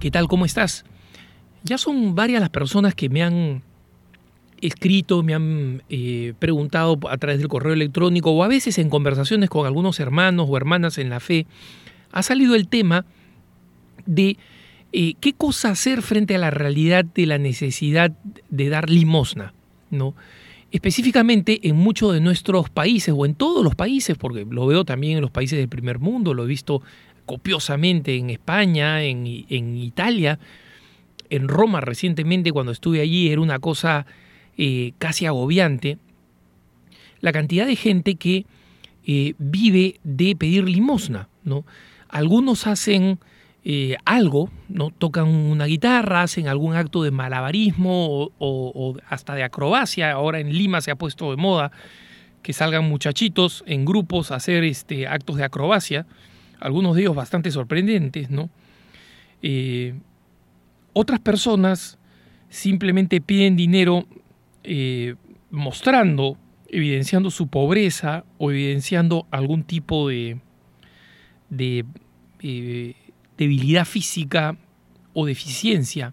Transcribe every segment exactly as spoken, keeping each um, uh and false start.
¿Qué tal? ¿Cómo estás? Ya son varias las personas que me han escrito, me han eh, preguntado a través del correo electrónico o a veces en conversaciones con algunos hermanos o hermanas en la fe. Ha salido el tema de eh, qué cosa hacer frente a la realidad de la necesidad de dar limosna, ¿no? Específicamente en muchos de nuestros países o en todos los países, porque lo veo también en los países del primer mundo, lo he visto copiosamente en España, en, en Italia, en Roma recientemente cuando estuve allí era una cosa eh, casi agobiante, la cantidad de gente que eh, vive de pedir limosna, ¿no? Algunos hacen eh, algo, ¿no? Tocan una guitarra, hacen algún acto de malabarismo o, o, o hasta de acrobacia. Ahora en Lima se ha puesto de moda que salgan muchachitos en grupos a hacer este, actos de acrobacia, algunos de ellos bastante sorprendentes, ¿no? Eh, otras personas simplemente piden dinero eh, mostrando, evidenciando su pobreza o evidenciando algún tipo de, de eh, debilidad física o deficiencia.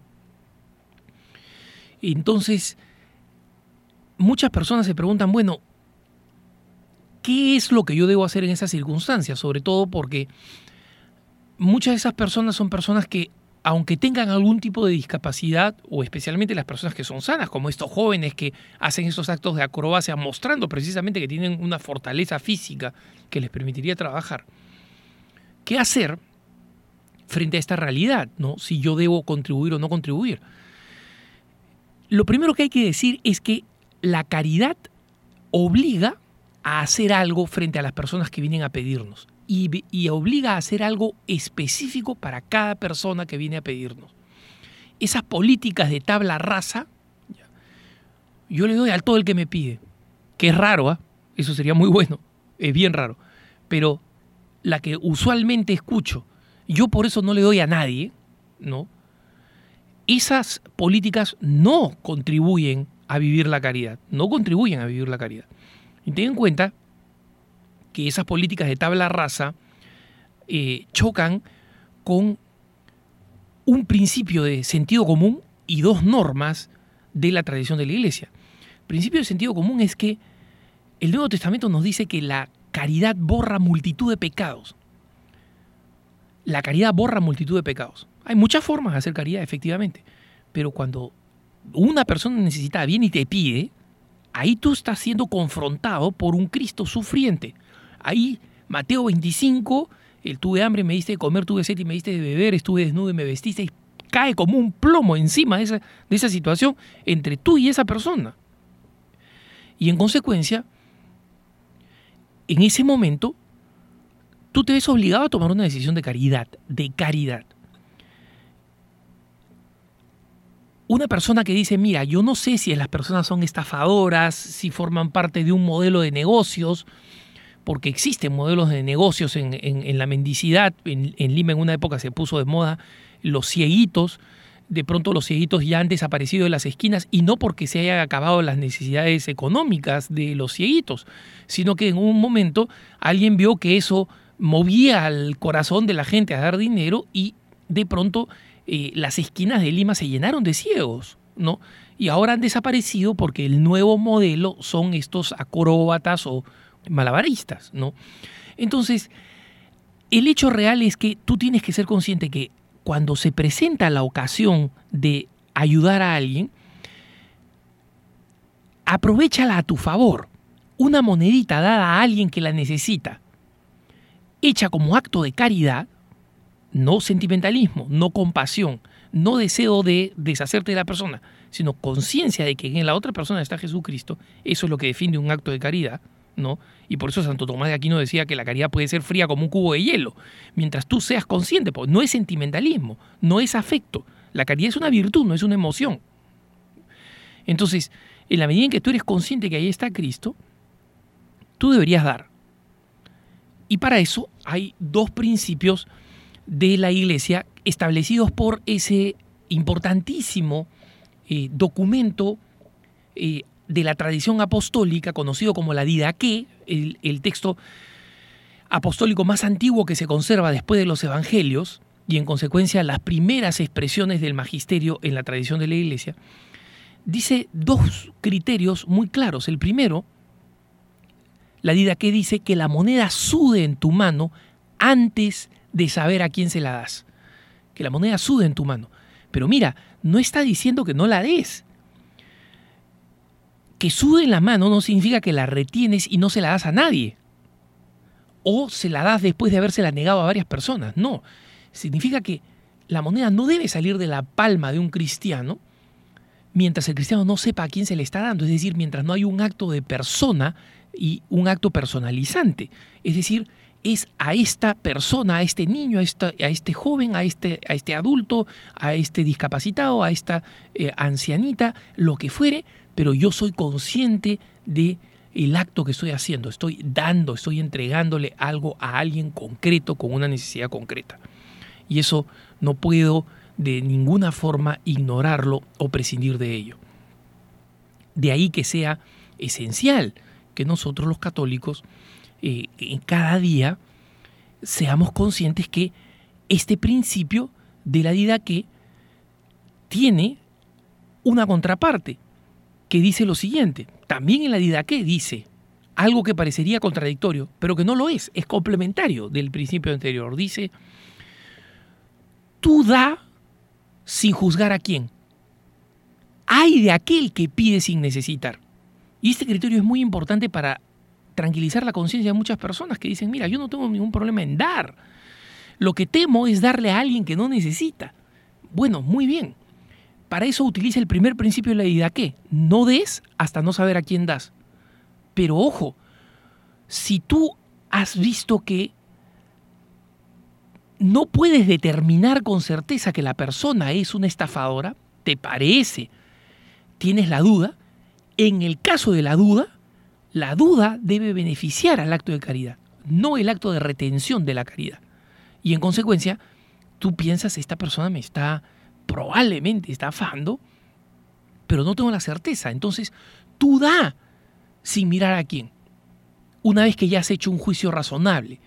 Entonces, muchas personas se preguntan, bueno, ¿qué es lo que yo debo hacer en esas circunstancias? Sobre todo porque muchas de esas personas son personas que, aunque tengan algún tipo de discapacidad, o especialmente las personas que son sanas, como estos jóvenes que hacen estos actos de acrobacia mostrando precisamente que tienen una fortaleza física que les permitiría trabajar, ¿qué hacer frente a esta realidad, ¿no? Si yo debo contribuir o no contribuir. Lo primero que hay que decir es que la caridad obliga a hacer algo frente a las personas que vienen a pedirnos y, y obliga a hacer algo específico para cada persona que viene a pedirnos. Esas políticas de tabla rasa, yo le doy a todo el que me pide, que es raro, ¿eh? Eso sería muy bueno, es bien raro, pero la que usualmente escucho, yo por eso no le doy a nadie, ¿no? Esas políticas no contribuyen a vivir la caridad, no contribuyen a vivir la caridad. Y ten en cuenta que esas políticas de tabla rasa eh, chocan con un principio de sentido común y dos normas de la tradición de la Iglesia. El principio de sentido común es que el Nuevo Testamento nos dice que la caridad borra multitud de pecados. La caridad borra multitud de pecados. Hay muchas formas de hacer caridad, efectivamente, pero cuando una persona necesitada viene y te pide, ahí tú estás siendo confrontado por un Cristo sufriente. Ahí, Mateo veinticinco, el tuve hambre, me diste de comer, tuve sed y me diste de beber, estuve desnudo y me vestiste, y cae como un plomo encima de esa, de esa situación entre tú y esa persona. Y en consecuencia, en ese momento, tú te ves obligado a tomar una decisión de caridad, de caridad. Una persona que dice, mira, yo no sé si las personas son estafadoras, si forman parte de un modelo de negocios, porque existen modelos de negocios en, en, en la mendicidad. En, en Lima en una época se puso de moda los cieguitos. De pronto los cieguitos ya han desaparecido de las esquinas y no porque se hayan acabado las necesidades económicas de los cieguitos, sino que en un momento alguien vio que eso movía al corazón de la gente a dar dinero y de pronto eh, las esquinas de Lima se llenaron de ciegos, ¿no? Y ahora han desaparecido porque el nuevo modelo son estos acróbatas o malabaristas, ¿no? Entonces, el hecho real es que tú tienes que ser consciente que cuando se presenta la ocasión de ayudar a alguien, aprovéchala a tu favor. Una monedita dada a alguien que la necesita, hecha como acto de caridad, no sentimentalismo, no compasión, no deseo de deshacerte de la persona, sino conciencia de que en la otra persona está Jesucristo. Eso es lo que define un acto de caridad, ¿no? Y por eso Santo Tomás de Aquino decía que la caridad puede ser fría como un cubo de hielo, mientras tú seas consciente, porque no es sentimentalismo, no es afecto. La caridad es una virtud, no es una emoción. Entonces, en la medida en que tú eres consciente que ahí está Cristo, tú deberías dar. Y para eso hay dos principios de la Iglesia establecidos por ese importantísimo eh, documento eh, de la tradición apostólica, conocido como la Didaqué, el, el texto apostólico más antiguo que se conserva después de los evangelios, y en consecuencia las primeras expresiones del magisterio en la tradición de la Iglesia, dice dos criterios muy claros. El primero, la Didaqué dice que la moneda sude en tu mano antes de saber a quién se la das. Que la moneda sude en tu mano. Pero mira, no está diciendo que no la des. Que sude en la mano no significa que la retienes y no se la das a nadie. O se la das después de habérsela negado a varias personas. No. Significa que la moneda no debe salir de la palma de un cristiano mientras el cristiano no sepa a quién se le está dando. Es decir, mientras no hay un acto de persona y un acto personalizante. Es decir, es a esta persona, a este niño, a, esta, a este joven, a este, a este adulto, a este discapacitado, a esta eh, ancianita, lo que fuere, pero yo soy consciente de el acto que estoy haciendo. Estoy dando, estoy entregándole algo a alguien concreto con una necesidad concreta. Y eso no puedo de ninguna forma ignorarlo o prescindir de ello. De ahí que sea esencial que nosotros los católicos eh, en cada día seamos conscientes que este principio de la Didaqué tiene una contraparte que dice lo siguiente. También en la Didaqué dice algo que parecería contradictorio, pero que no lo es, es complementario del principio anterior. Dice: tú da sin juzgar a quién. Ay de aquel que pide sin necesitar. Y este criterio es muy importante para tranquilizar la conciencia de muchas personas que dicen: mira, yo no tengo ningún problema en dar. Lo que temo es darle a alguien que no necesita. Bueno, muy bien. Para eso utiliza el primer principio de la Didaqué. No des hasta no saber a quién das. Pero ojo, si tú has visto que no puedes determinar con certeza que la persona es una estafadora, te parece, tienes la duda, en el caso de la duda, la duda debe beneficiar al acto de caridad, no el acto de retención de la caridad. Y en consecuencia, tú piensas: esta persona me está, probablemente estafando, pero no tengo la certeza. Entonces, tú da sin mirar a quién, una vez que ya has hecho un juicio razonable.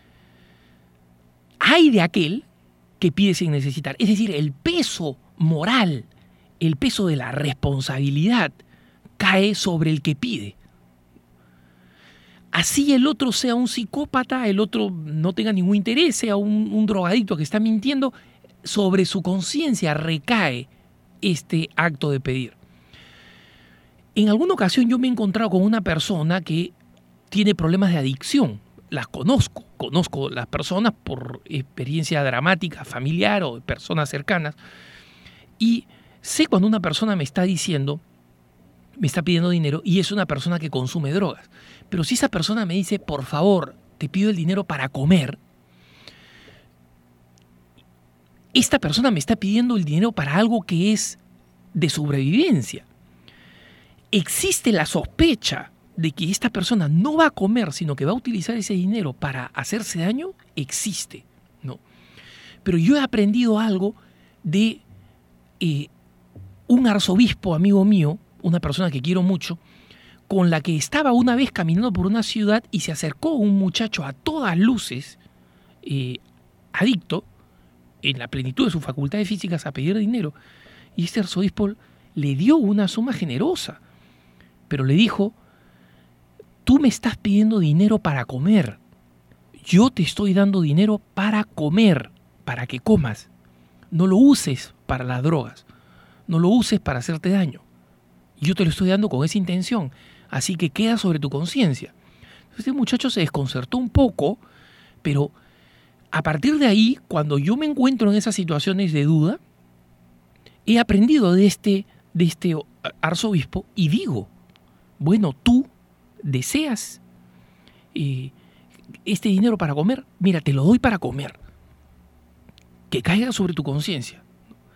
Hay de aquel que pide sin necesitar. Es decir, el peso moral, el peso de la responsabilidad cae sobre el que pide. Así el otro sea un psicópata, el otro no tenga ningún interés, sea un, un drogadicto que está mintiendo, sobre su conciencia recae este acto de pedir. En alguna ocasión yo me he encontrado con una persona que tiene problemas de adicción. Las conozco, conozco las personas por experiencia dramática, familiar o de personas cercanas. Y sé cuando una persona me está diciendo, me está pidiendo dinero y es una persona que consume drogas. Pero si esa persona me dice: por favor, te pido el dinero para comer, esta persona me está pidiendo el dinero para algo que es de sobrevivencia. Existe la sospecha de que esta persona no va a comer, sino que va a utilizar ese dinero para hacerse daño, existe, ¿no? Pero yo he aprendido algo de eh, un arzobispo amigo mío, una persona que quiero mucho, con la que estaba una vez caminando por una ciudad y se acercó un muchacho a todas luces, eh, adicto, en la plenitud de sus facultades físicas, a pedir dinero. Y este arzobispo le dio una suma generosa, pero le dijo: tú me estás pidiendo dinero para comer. Yo te estoy dando dinero para comer, para que comas. No lo uses para las drogas. No lo uses para hacerte daño. Yo te lo estoy dando con esa intención. Así que queda sobre tu conciencia. Este muchacho se desconcertó un poco, pero a partir de ahí, cuando yo me encuentro en esas situaciones de duda, he aprendido de este, de este arzobispo y digo: bueno, tú deseas eh, este dinero para comer, mira, te lo doy para comer. Que caiga sobre tu conciencia.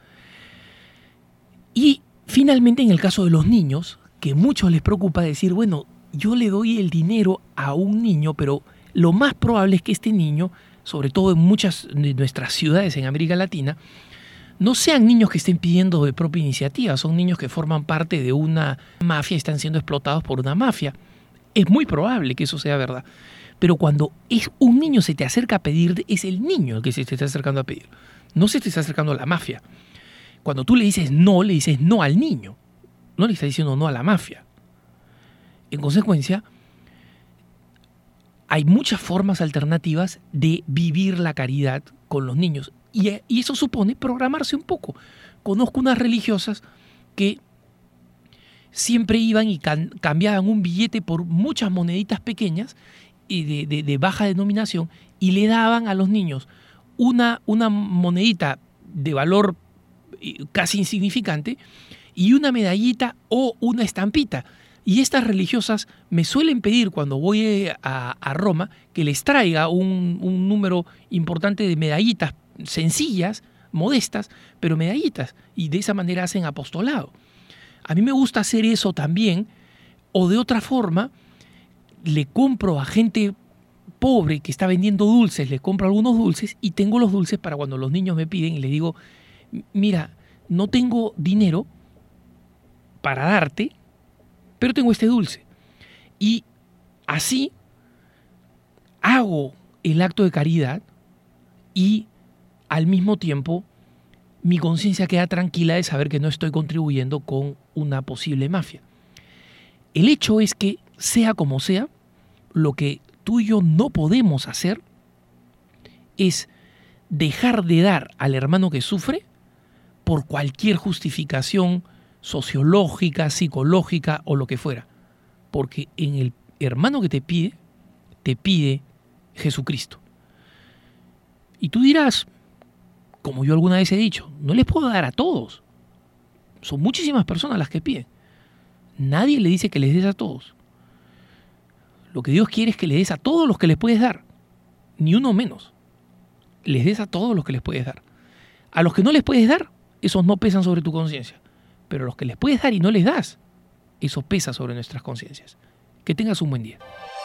Y finalmente, en el caso de los niños, que muchos les preocupa decir: bueno, yo le doy el dinero a un niño, pero lo más probable es que este niño, sobre todo en muchas de nuestras ciudades en América Latina, no sean niños que estén pidiendo de propia iniciativa, son niños que forman parte de una mafia y están siendo explotados por una mafia. Es muy probable que eso sea verdad. Pero cuando es un niño se te acerca a pedir, es el niño el que se te está acercando a pedir. no se te está acercando a la mafia. Cuando tú le dices no, le dices no al niño. No le estás diciendo no a la mafia. En consecuencia, hay muchas formas alternativas de vivir la caridad con los niños. Y, y eso supone programarse un poco. Conozco unas religiosas que siempre iban y can, cambiaban un billete por muchas moneditas pequeñas y de, de, de baja denominación y le daban a los niños una, una monedita de valor casi insignificante y una medallita o una estampita. Y estas religiosas me suelen pedir cuando voy a, a Roma que les traiga un, un número importante de medallitas sencillas, modestas, pero medallitas. Y de esa manera hacen apostolado. A mí me gusta hacer eso también, o de otra forma, le compro a gente pobre que está vendiendo dulces, le compro algunos dulces y tengo los dulces para cuando los niños me piden y les digo, mira, no tengo dinero para darte, pero tengo este dulce. Y así hago el acto de caridad y al mismo tiempo mi conciencia queda tranquila de saber que no estoy contribuyendo con una posible mafia. El hecho es que, sea como sea, lo que tú y yo no podemos hacer es dejar de dar al hermano que sufre por cualquier justificación sociológica, psicológica o lo que fuera. Porque en el hermano que te pide, te pide Jesucristo. Y tú dirás, como yo alguna vez he dicho, no les puedo dar a todos. Son muchísimas personas las que piden. Nadie le dice que les des a todos. Lo que Dios quiere es que le des a todos los que les puedes dar. Ni uno menos. Les des a todos los que les puedes dar. A los que no les puedes dar, esos no pesan sobre tu conciencia. Pero a los que les puedes dar y no les das, eso pesa sobre nuestras conciencias. Que tengas un buen día.